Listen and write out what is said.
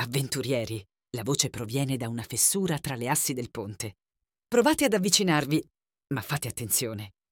Avventurieri, la voce proviene da una fessura tra le assi del ponte. Provate ad avvicinarvi, ma fate attenzione.